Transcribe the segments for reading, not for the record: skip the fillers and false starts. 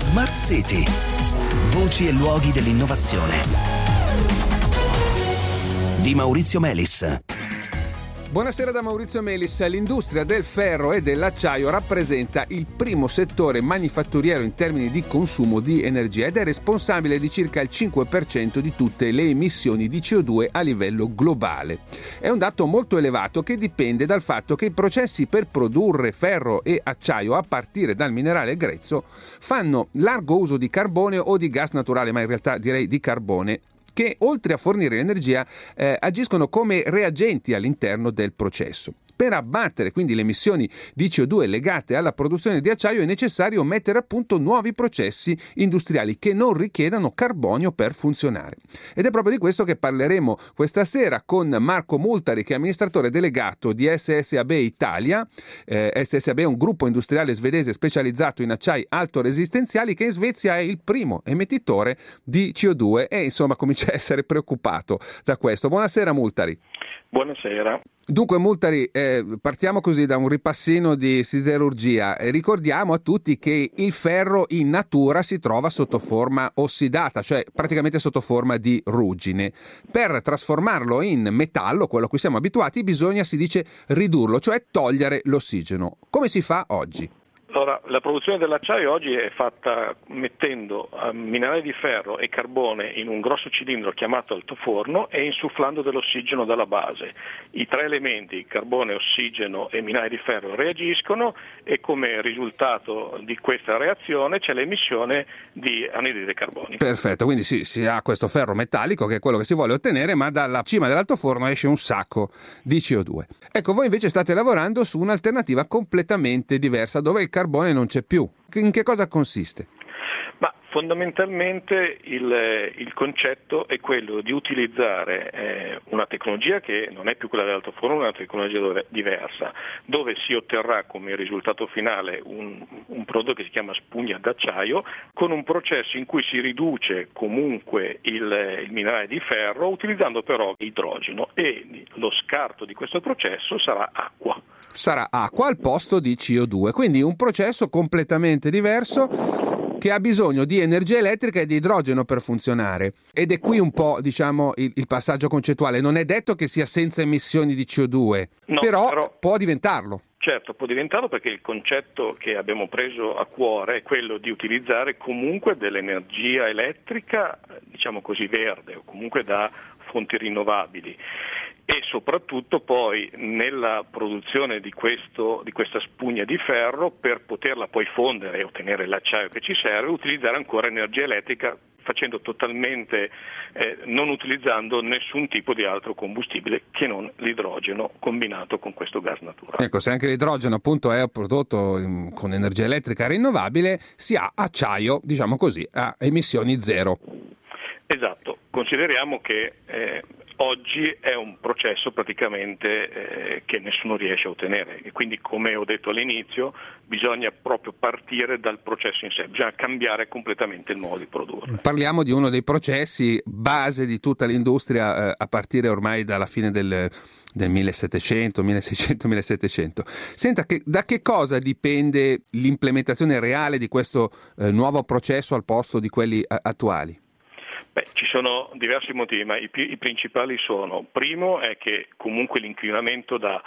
Smart City. Voci e luoghi dell'innovazione. Di Maurizio Melis. Buonasera da Maurizio Melis. L'industria del ferro e dell'acciaio rappresenta il primo settore manifatturiero in termini di consumo di energia ed è responsabile di circa il 5% di tutte le emissioni di CO2 a livello globale. È un dato molto elevato che dipende dal fatto che i processi per produrre ferro e acciaio a partire dal minerale grezzo fanno largo uso di carbone o di gas naturale, ma in realtà direi di carbone, che oltre a fornire energia agiscono come reagenti all'interno del processo. Per abbattere quindi le emissioni di CO2 legate alla produzione di acciaio è necessario mettere a punto nuovi processi industriali che non richiedano carbonio per funzionare. Ed è proprio di questo che parleremo questa sera con Marco Multari, che è amministratore delegato di SSAB Italia. SSAB è un gruppo industriale svedese specializzato in acciai alto resistenziali che in Svezia è il primo emettitore di CO2 e insomma comincia a essere preoccupato da questo. Buonasera Multari. Buonasera. Dunque Multari, partiamo così da un ripassino di siderurgia. Ricordiamo a tutti che il ferro in natura si trova sotto forma ossidata, cioè praticamente sotto forma di ruggine. Per trasformarlo in metallo, quello a cui siamo abituati, bisogna, si dice, ridurlo, cioè togliere l'ossigeno. Come si fa oggi? Allora, la produzione dell'acciaio oggi è fatta mettendo minerali di ferro e carbone in un grosso cilindro chiamato altoforno e insufflando dell'ossigeno dalla base. I tre elementi, carbone, ossigeno e minerali di ferro, reagiscono e come risultato di questa reazione c'è l'emissione di anidride carbonica. Perfetto, quindi si ha questo ferro metallico che è quello che si vuole ottenere, ma dalla cima dell'altoforno esce un sacco di CO2. Ecco, voi invece state lavorando su un'alternativa completamente diversa, dove il carbone non c'è più. In che cosa consiste? Ma fondamentalmente il concetto è quello di utilizzare una tecnologia che non è più quella dell'altoforno, è una tecnologia diversa, dove si otterrà come risultato finale un prodotto che si chiama spugna d'acciaio, con un processo in cui si riduce comunque il minerale di ferro, utilizzando però idrogeno, e lo scarto di questo processo sarà acqua. Sarà acqua al posto di CO2, quindi un processo completamente diverso che ha bisogno di energia elettrica e di idrogeno per funzionare. Ed è qui un po', diciamo, il passaggio concettuale. Non è detto che sia senza emissioni di CO2, no, però può diventarlo. Certo, può diventarlo, perché il concetto che abbiamo preso a cuore è quello di utilizzare comunque dell'energia elettrica, diciamo così, verde, o comunque da fonti rinnovabili. E soprattutto poi nella produzione di questa spugna di ferro, per poterla poi fondere e ottenere l'acciaio che ci serve, utilizzare ancora energia elettrica, facendo totalmente, non utilizzando nessun tipo di altro combustibile che non l'idrogeno combinato con questo gas naturale. Ecco, se anche l'idrogeno appunto è prodotto con energia elettrica rinnovabile, si ha acciaio, diciamo così, a emissioni zero. Esatto, consideriamo che oggi è un processo praticamente che nessuno riesce a ottenere, e quindi, come ho detto all'inizio, bisogna proprio partire dal processo in sé, bisogna cambiare completamente il modo di produrre. Parliamo di uno dei processi base di tutta l'industria a partire ormai dalla fine del 1700, 1600, 1700. Senta, da che cosa dipende l'implementazione reale di questo nuovo processo al posto di quelli attuali? Ci sono diversi motivi, ma i principali sono: primo è che comunque l'inquinamento da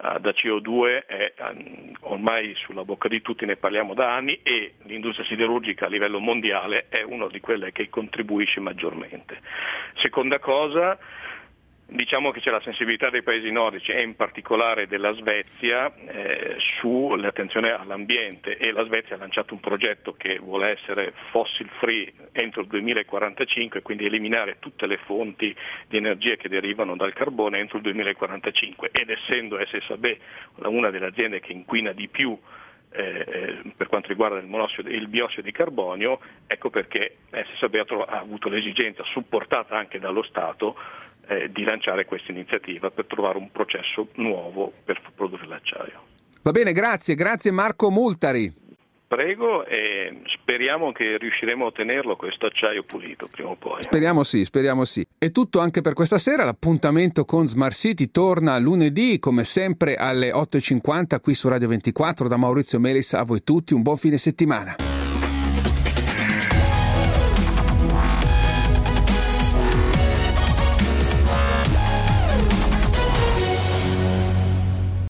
CO2 è ormai sulla bocca di tutti, ne parliamo da anni, e l'industria siderurgica a livello mondiale è una di quelle che contribuisce maggiormente. Seconda cosa, diciamo che c'è la sensibilità dei paesi nordici e in particolare della Svezia sull'attenzione all'ambiente, e la Svezia ha lanciato un progetto che vuole essere fossil free entro il 2045, quindi eliminare tutte le fonti di energia che derivano dal carbone entro il 2045, ed essendo SSAB una delle aziende che inquina di più per quanto riguarda il biossido di carbonio, ecco perché SSAB ha avuto l'esigenza, supportata anche dallo Stato, di lanciare questa iniziativa per trovare un processo nuovo per produrre l'acciaio. Va bene, grazie Marco Multari. Prego, e speriamo che riusciremo a ottenerlo questo acciaio pulito prima o poi. Speriamo sì. È tutto anche per questa sera. L'appuntamento con Smart City torna lunedì, come sempre alle 8:50 qui su Radio 24. Da Maurizio Melis a voi tutti un buon fine settimana.